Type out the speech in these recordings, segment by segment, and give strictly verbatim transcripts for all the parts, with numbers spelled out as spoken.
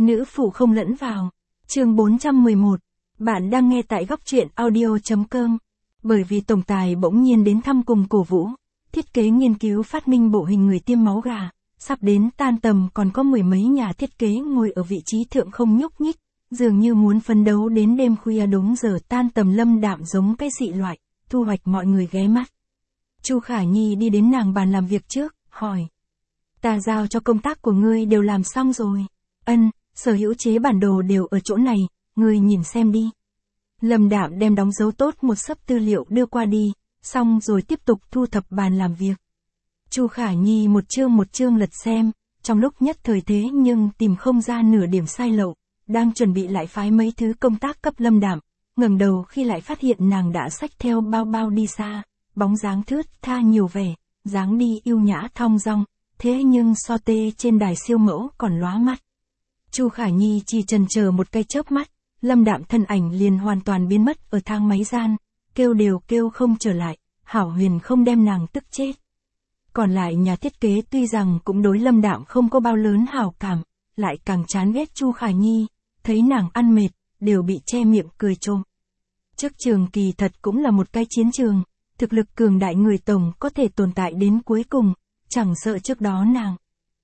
Nữ phụ không lẫn vào. Chương bốn trăm mười một. Bạn đang nghe tại góc truyện audio chấm com. Bởi vì tổng tài bỗng nhiên đến thăm cùng cổ vũ, thiết kế nghiên cứu phát minh bộ hình người tiêm máu gà, sắp đến tan tầm còn có mười mấy nhà thiết kế ngồi ở vị trí thượng không nhúc nhích, dường như muốn phấn đấu đến đêm khuya đúng giờ tan tầm. Lâm Đạm giống cái dị loại, thu hoạch mọi người ghé mắt. Chu Khả Nhi đi đến nàng bàn làm việc trước, hỏi. Ta giao cho công tác của ngươi đều làm xong rồi. Ân, sở hữu chế bản đồ đều ở chỗ này, ngươi nhìn xem đi. Lâm Đạm đem đóng dấu tốt một xấp tư liệu đưa qua đi, xong rồi tiếp tục thu thập bàn làm việc. Chu Khả Nhi một chương một chương lật xem, trong lúc nhất thời thế nhưng tìm không ra nửa điểm sai lậu, đang chuẩn bị lại phái mấy thứ công tác cấp Lâm Đạm, ngẩng đầu khi lại phát hiện nàng đã xách theo bao bao đi xa, bóng dáng thướt tha nhiều vẻ, dáng đi yêu nhã thong dong, thế nhưng so tê trên đài siêu mẫu còn lóa mắt. Chu Khả Nhi chỉ chần chờ một cái chớp mắt, Lâm Đạm thân ảnh liền hoàn toàn biến mất ở thang máy gian, kêu đều kêu không trở lại, hảo huyền không đem nàng tức chết. Còn lại nhà thiết kế tuy rằng cũng đối Lâm Đạm không có bao lớn hảo cảm, lại càng chán ghét Chu Khả Nhi, thấy nàng ăn mệt, đều bị che miệng cười trộm. Trước trường kỳ thật cũng là một cái chiến trường, thực lực cường đại người tổng có thể tồn tại đến cuối cùng, chẳng sợ trước đó nàng.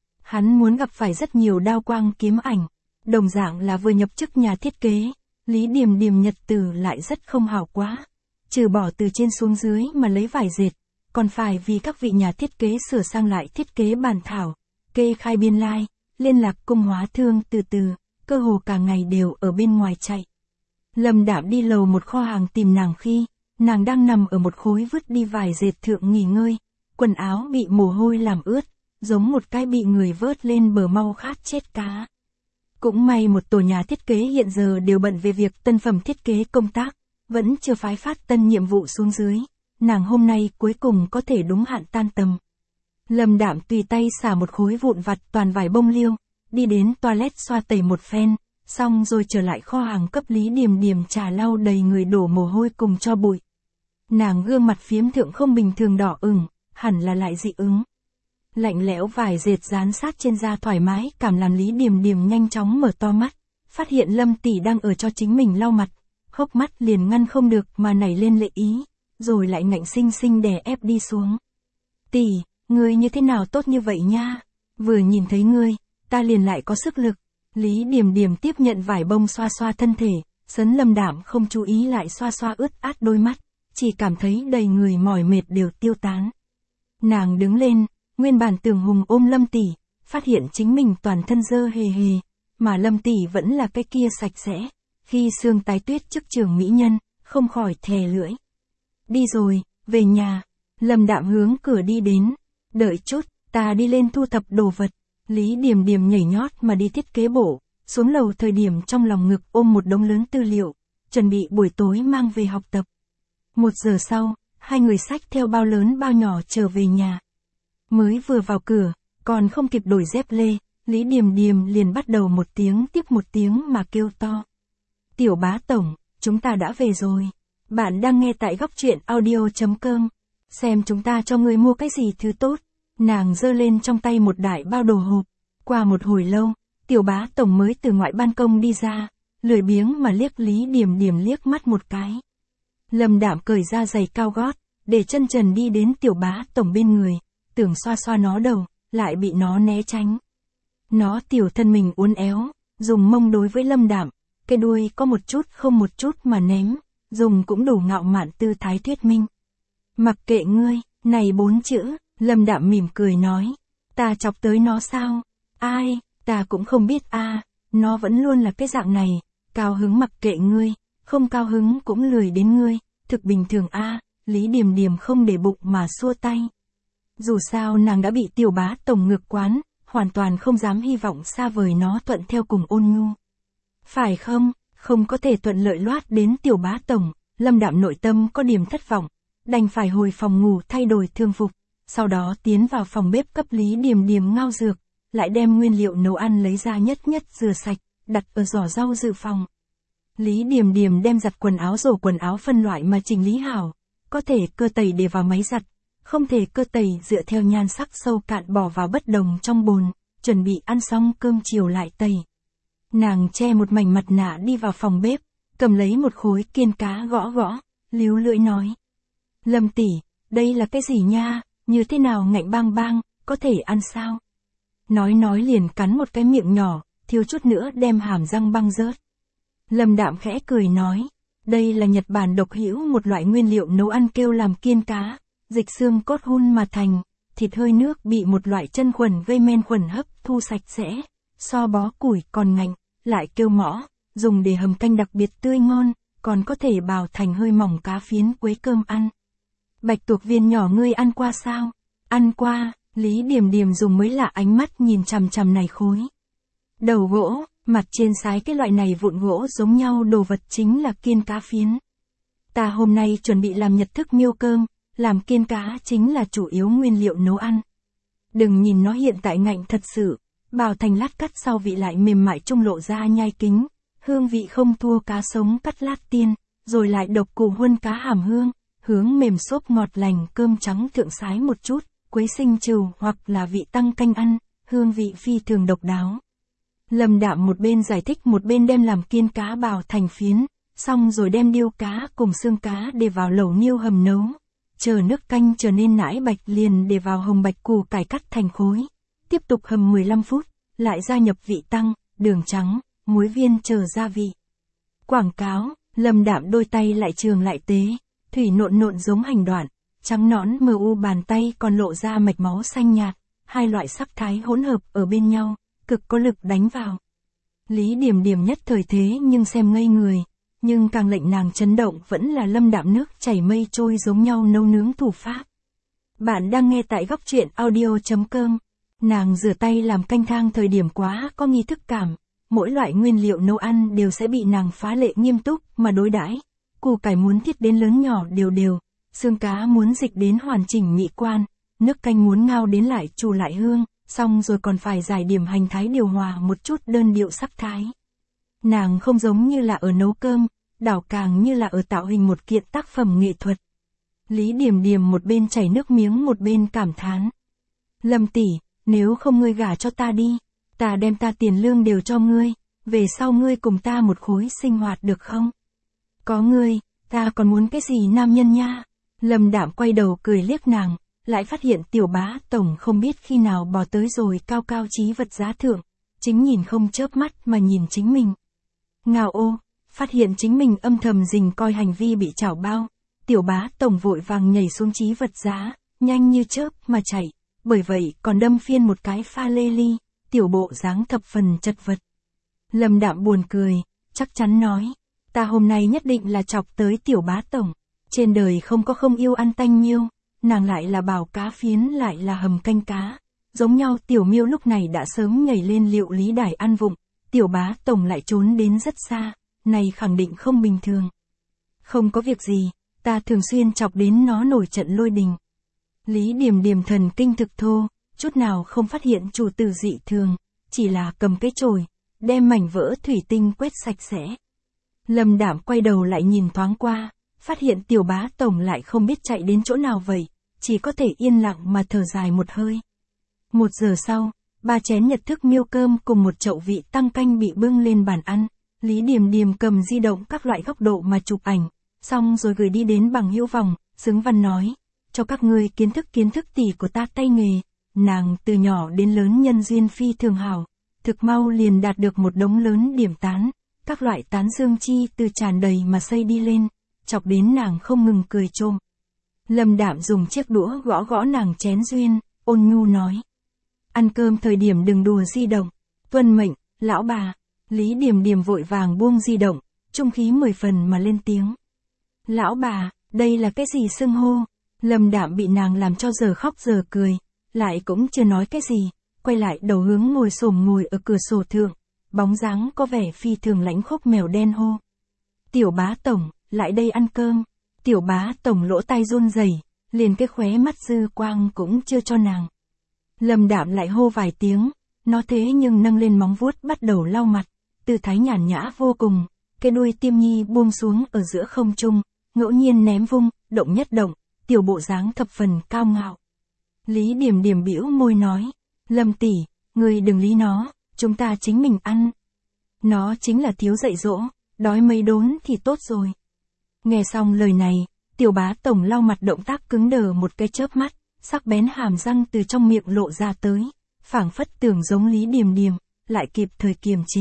Hắn muốn gặp phải rất nhiều đao quang kiếm ảnh, đồng dạng là vừa nhập chức nhà thiết kế, Lý Điềm Điềm nhật từ lại rất không hảo quá. Trừ bỏ từ trên xuống dưới mà lấy vải dệt, còn phải vì các vị nhà thiết kế sửa sang lại thiết kế bản thảo, kê khai biên lai, like, liên lạc cung hóa thương từ từ, cơ hồ cả ngày đều ở bên ngoài chạy. Lâm Đạm đi lầu một kho hàng tìm nàng khi, nàng đang nằm ở một khối vứt đi vải dệt thượng nghỉ ngơi, quần áo bị mồ hôi làm ướt, giống một cái bị người vớt lên bờ mau khát chết cá. Cũng may một tổ nhà thiết kế hiện giờ đều bận về việc tân phẩm thiết kế công tác, vẫn chưa phái phát tân nhiệm vụ xuống dưới, nàng hôm nay cuối cùng có thể đúng hạn tan tầm. Lâm Đạm tùy tay xả một khối vụn vặt toàn vải bông liêu, đi đến toilet xoa tẩy một phen, xong rồi trở lại kho hàng cấp Lý Điềm Điềm trà lau đầy người đổ mồ hôi cùng cho bụi. Nàng gương mặt phiếm thượng không bình thường đỏ ửng, hẳn là lại dị ứng. Lạnh lẽo vải dệt dán sát trên da thoải mái cảm làm Lý Điềm Điềm nhanh chóng mở to mắt, phát hiện Lâm tỷ đang ở cho chính mình lau mặt, hốc mắt liền ngăn không được mà nảy lên lệ ý, rồi lại ngạnh sinh sinh đè ép đi xuống. Tỷ, ngươi như thế nào tốt như vậy nha, vừa nhìn thấy ngươi, ta liền lại có sức lực. Lý Điềm Điềm tiếp nhận vải bông xoa xoa thân thể, sấn Lâm Đạm không chú ý lại xoa xoa ướt át đôi mắt, chỉ cảm thấy đầy người mỏi mệt đều tiêu tán. Nàng đứng lên, nguyên bản tưởng hùng ôm Lâm tỷ, phát hiện chính mình toàn thân dơ hề hề, mà Lâm tỷ vẫn là cái kia sạch sẽ, khi xương tái tuyết chức trường mỹ nhân, không khỏi thè lưỡi. Đi rồi, về nhà. Lâm Đạm hướng cửa đi đến. Đợi chút, ta đi lên thu thập đồ vật. Lý Điềm Điềm nhảy nhót mà đi thiết kế bộ, xuống lầu thời điểm trong lòng ngực ôm một đống lớn tư liệu, chuẩn bị buổi tối mang về học tập. Một giờ sau, hai người xách theo bao lớn bao nhỏ trở về nhà. Mới vừa vào cửa, còn không kịp đổi dép lê, Lý Điềm Điềm liền bắt đầu một tiếng tiếp một tiếng mà kêu to. Tiểu bá tổng, chúng ta đã về rồi. Bạn đang nghe tại góc truyện audio chấm com. Xem chúng ta cho ngươi mua cái gì thứ tốt. Nàng giơ lên trong tay một đại bao đồ hộp. Qua một hồi lâu, tiểu bá tổng mới từ ngoại ban công đi ra, lười biếng mà liếc Lý Điềm Điềm liếc mắt một cái. Lâm Đạm cởi ra giày cao gót, để chân trần đi đến tiểu bá tổng bên người, tưởng xoa xoa nó đầu, lại bị nó né tránh. Nó tiểu thân mình uốn éo, dùng mông đối với Lâm Đạm, cái đuôi có một chút không một chút mà ném, dùng cũng đủ ngạo mạn tư thái thuyết minh. Mặc kệ ngươi, này bốn chữ, Lâm Đạm mỉm cười nói, ta chọc tới nó sao? Ai, ta cũng không biết a, à, nó vẫn luôn là cái dạng này, cao hứng mặc kệ ngươi, không cao hứng cũng lười đến ngươi, thực bình thường a. À, Lý Điềm Điềm không để bụng mà xua tay. Dù sao nàng đã bị tiểu bá tổng ngược quán, hoàn toàn không dám hy vọng xa vời nó thuận theo cùng ôn nhu. Phải không, không có thể thuận lợi loát đến tiểu bá tổng, Lâm Đạm nội tâm có điểm thất vọng, đành phải hồi phòng ngủ thay đổi thường phục, sau đó tiến vào phòng bếp cấp Lý Điềm Điềm ngao dược, lại đem nguyên liệu nấu ăn lấy ra nhất nhất rửa sạch, đặt ở giỏ rau dự phòng. Lý Điềm Điềm đem giặt quần áo rổ quần áo phân loại mà chỉnh lý hảo, có thể cơ tẩy để vào máy giặt, không thể cơ tẩy dựa theo nhan sắc sâu cạn bỏ vào bất đồng trong bồn, chuẩn bị ăn xong cơm chiều lại tẩy. Nàng che một mảnh mặt nạ đi vào phòng bếp, cầm lấy một khối kiên cá gõ gõ, líu lưỡi nói. Lâm tỷ, đây là cái gì nha, như thế nào ngạnh bang bang, có thể ăn sao? Nói nói liền cắn một cái miệng nhỏ, thiếu chút nữa đem hàm răng băng rớt. Lâm Đạm khẽ cười nói, đây là Nhật Bản độc hữu một loại nguyên liệu nấu ăn kêu làm kiên cá, dịch xương cốt hun mà thành, thịt hơi nước bị một loại chân khuẩn gây men khuẩn hấp thu sạch sẽ, so bó củi còn ngạnh, lại kêu mõ, dùng để hầm canh đặc biệt tươi ngon, còn có thể bào thành hơi mỏng cá phiến quấy cơm ăn. Bạch tuộc viên nhỏ ngươi ăn qua sao? Ăn qua, Lý Điềm Điềm dùng mới lạ ánh mắt nhìn chằm chằm này khối đầu gỗ, mặt trên sái cái loại này vụn gỗ giống nhau đồ vật chính là kiên cá phiến. Ta hôm nay chuẩn bị làm nhật thức miêu cơm, làm kiên cá chính là chủ yếu nguyên liệu nấu ăn. Đừng nhìn nó hiện tại ngạnh thật sự, bào thành lát cắt sau vị lại mềm mại trung lộ ra nhai kính, hương vị không thua cá sống cắt lát tiên, rồi lại độc củ huân cá hàm hương, hướng mềm xốp ngọt lành cơm trắng thượng sái một chút, quấy sinh trừu hoặc là vị tăng canh ăn, hương vị phi thường độc đáo. Lâm Đạm một bên giải thích một bên đem làm kiên cá bào thành phiến, xong rồi đem điêu cá cùng xương cá để vào lẩu niêu hầm nấu. Chờ nước canh trở nên nãi bạch liền để vào hồng bạch củ cải cắt thành khối. Tiếp tục hầm mười lăm phút, lại gia nhập vị tăng, đường trắng, muối viên chờ gia vị. Quảng cáo, Lâm Đạm đôi tay lại trường lại tế, thủy nộn nộn giống hành đoạn, trắng nõn mờ u bàn tay còn lộ ra mạch máu xanh nhạt, hai loại sắc thái hỗn hợp ở bên nhau, cực có lực đánh vào. Lý Điềm Điềm nhất thời thế nhưng xem ngây người, nhưng càng lệnh nàng chấn động vẫn là Lâm Đạm nước chảy mây trôi giống nhau nấu nướng thủ pháp. Bạn đang nghe tại góc truyện audio chấm com. Nàng rửa tay làm canh thang thời điểm quá có nghi thức cảm, mỗi loại nguyên liệu nấu ăn đều sẽ bị nàng phá lệ nghiêm túc mà đối đãi. Củ cải muốn thiết đến lớn nhỏ đều đều, xương cá muốn dịch đến hoàn chỉnh mỹ quan, nước canh muốn ngao đến lại trù lại hương, xong rồi còn phải giải điểm hành thái điều hòa một chút đơn điệu sắc thái. Nàng không giống như là ở nấu cơm, đảo càng như là ở tạo hình một kiện tác phẩm nghệ thuật. Lý Điềm Điềm một bên chảy nước miếng một bên cảm thán. Lâm tỷ, nếu không ngươi gả cho ta đi, ta đem ta tiền lương đều cho ngươi, về sau ngươi cùng ta một khối sinh hoạt được không? Có ngươi, ta còn muốn cái gì nam nhân nha? Lâm Đạm quay đầu cười liếc nàng, lại phát hiện tiểu bá tổng không biết khi nào bò tới rồi cao cao chí vật giá thượng, chính nhìn không chớp mắt mà nhìn chính mình. Ngao ô, phát hiện chính mình âm thầm rình coi hành vi bị chảo bao, tiểu bá tổng vội vàng nhảy xuống chí vật giá, nhanh như chớp mà chạy, bởi vậy còn đâm phiên một cái pha lê ly, tiểu bộ dáng thập phần chật vật. Lâm Đạm buồn cười, chắc chắn nói, ta hôm nay nhất định là chọc tới tiểu bá tổng, trên đời không có không yêu ăn tanh miêu, nàng lại là bào cá phiến lại là hầm canh cá, giống nhau tiểu miêu lúc này đã sớm nhảy lên liệu lý đài ăn vụng, tiểu bá tổng lại trốn đến rất xa, này khẳng định không bình thường. Không có việc gì, ta thường xuyên chọc đến nó nổi trận lôi đình. Lý Điềm Điềm thần kinh thực thô, chút nào không phát hiện chủ tử dị thường, chỉ là cầm cái chổi, đem mảnh vỡ thủy tinh quét sạch sẽ. Lâm Đạm quay đầu lại nhìn thoáng qua, phát hiện tiểu bá tổng lại không biết chạy đến chỗ nào vậy, chỉ có thể yên lặng mà thở dài một hơi. Một giờ sau, ba chén nhật thức miêu cơm cùng một chậu vị tăng canh bị bưng lên bàn ăn, Lý Điềm Điềm cầm di động các loại góc độ mà chụp ảnh, xong rồi gửi đi đến bằng hữu vòng, xứng văn nói, cho các ngươi kiến thức kiến thức tỷ của ta tay nghề, nàng từ nhỏ đến lớn nhân duyên phi thường hảo, thực mau liền đạt được một đống lớn điểm tán, các loại tán dương chi từ tràn đầy mà xây đi lên, chọc đến nàng không ngừng cười trôm. Lâm Đạm dùng chiếc đũa gõ gõ nàng chén duyên, ôn nhu nói. Ăn cơm thời điểm đừng đùa di động, tuân mệnh, lão bà. Lý Điềm Điềm vội vàng buông di động, trung khí mười phần mà lên tiếng. Lão bà, đây là cái gì xưng hô? Lâm Đạm bị nàng làm cho giờ khóc giờ cười, lại cũng chưa nói cái gì, quay lại đầu hướng ngồi xổm ngồi ở cửa sổ thượng, bóng dáng có vẻ phi thường lãnh khốc mèo đen hô. Tiểu bá tổng, lại đây ăn cơm. Tiểu bá tổng lỗ tay run rẩy, liền cái khóe mắt dư quang cũng chưa cho nàng. Lâm Đạm lại hô vài tiếng, nó thế nhưng nâng lên móng vuốt bắt đầu lau mặt, tư thái nhàn nhã vô cùng, cái đuôi tiêm nhi buông xuống ở giữa không trung, ngẫu nhiên ném vung, động nhất động, tiểu bộ dáng thập phần cao ngạo. Lý Điềm Điềm bĩu môi nói, Lâm tỷ, ngươi đừng lý nó, chúng ta chính mình ăn. Nó chính là thiếu dạy dỗ, đói mấy đốn thì tốt rồi. Nghe xong lời này, Tiểu Bá Tổng lau mặt động tác cứng đờ một cái chớp mắt, sắc bén hàm răng từ trong miệng lộ ra tới, phảng phất tưởng giống Lý Điềm Điềm, lại kịp thời kiềm chế.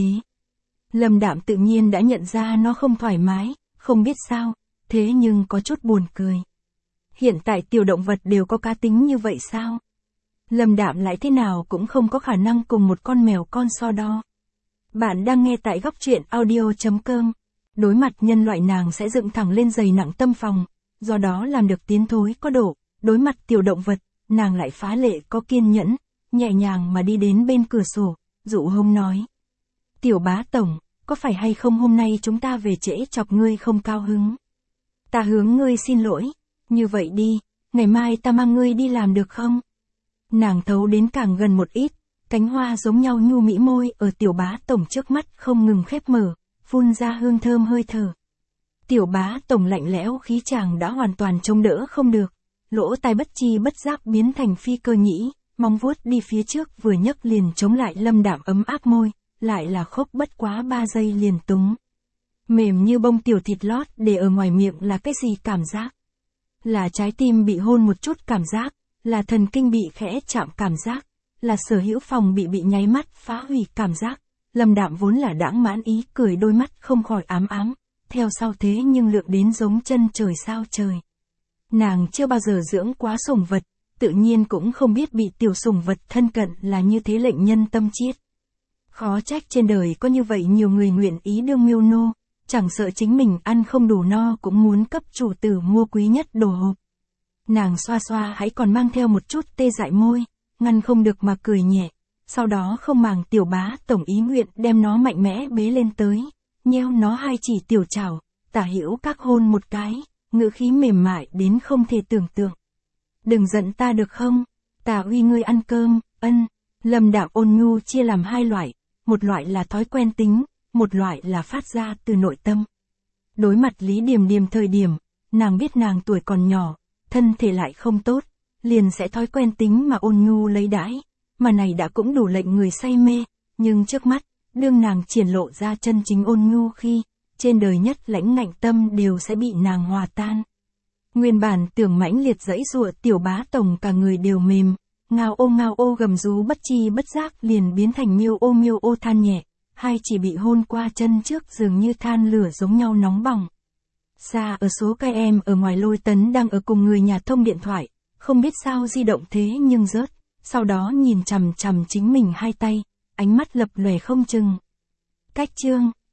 Lâm Đạm tự nhiên đã nhận ra nó không thoải mái, không biết sao, thế nhưng có chút buồn cười. Hiện tại tiểu động vật đều có cá tính như vậy sao? Lâm Đạm lại thế nào cũng không có khả năng cùng một con mèo con so đo. Bạn đang nghe tại góc truyện audio chấm com. Đối mặt nhân loại nàng sẽ dựng thẳng lên giày nặng tâm phòng, do đó làm được tiến thối có độ. Đối mặt tiểu động vật, nàng lại phá lệ có kiên nhẫn, nhẹ nhàng mà đi đến bên cửa sổ, dụ hông nói. Tiểu Bá Tổng, có phải hay không hôm nay chúng ta về trễ chọc ngươi không cao hứng? Ta hướng ngươi xin lỗi, như vậy đi, ngày mai ta mang ngươi đi làm được không? Nàng thấu đến càng gần một ít, cánh hoa giống nhau nhu mỹ môi ở Tiểu Bá Tổng trước mắt không ngừng khép mở, phun ra hương thơm hơi thở. Tiểu Bá Tổng lạnh lẽo khí chàng đã hoàn toàn chống đỡ không được, lỗ tai bất chi bất giác biến thành phi cơ nhĩ, móng vuốt đi phía trước vừa nhấc liền chống lại Lâm Đạm ấm áp môi, lại là khốc bất quá ba giây liền túng. Mềm như bông tiểu thịt lót để ở ngoài miệng là cái gì cảm giác? Là trái tim bị hôn một chút cảm giác, là thần kinh bị khẽ chạm cảm giác, là sở hữu phòng bị bị nháy mắt phá hủy cảm giác. Lâm Đạm vốn là đãng mãn ý cười đôi mắt không khỏi ám ám, theo sau thế nhưng lượng đến giống chân trời sao trời. Nàng chưa bao giờ dưỡng quá sủng vật, tự nhiên cũng không biết bị tiểu sủng vật thân cận là như thế lệnh nhân tâm chiết. Khó trách trên đời có như vậy nhiều người nguyện ý đương miêu nô, chẳng sợ chính mình ăn không đủ no cũng muốn cấp chủ tử mua quý nhất đồ hộp. Nàng xoa xoa hãy còn mang theo một chút tê dại môi, ngăn không được mà cười nhẹ, sau đó không màng Tiểu Bá Tổng ý nguyện đem nó mạnh mẽ bế lên tới, nheo nó hai chỉ tiểu chảo, tả hữu các hôn một cái, ngữ khí mềm mại đến không thể tưởng tượng. Đừng giận ta được không, ta uy ngươi ăn cơm, ân. Lâm Đạm ôn nhu chia làm hai loại, một loại là thói quen tính, một loại là phát ra từ nội tâm. Đối mặt Lý Điềm Điềm thời điểm, nàng biết nàng tuổi còn nhỏ, thân thể lại không tốt, liền sẽ thói quen tính mà ôn nhu lấy đãi, mà này đã cũng đủ lệnh người say mê, nhưng trước mắt, đương nàng triển lộ ra chân chính ôn nhu khi, trên đời nhất lãnh ngạnh tâm đều sẽ bị nàng hòa tan. Nguyên bản tưởng mãnh liệt dãy giụa Tiểu Bá Tổng cả người đều mềm, ngao ô ngao ô gầm rú bất chi bất giác liền biến thành miêu ô miêu ô than nhẹ, hai chỉ bị hôn qua chân trước dường như than lửa giống nhau nóng bỏng. Xa ở số các em ở ngoài Lôi Tấn đang ở cùng người nhà thông điện thoại, không biết sao di động thế nhưng rớt, sau đó nhìn chằm chằm chính mình hai tay, ánh mắt lập lòe không chừng. Cách chương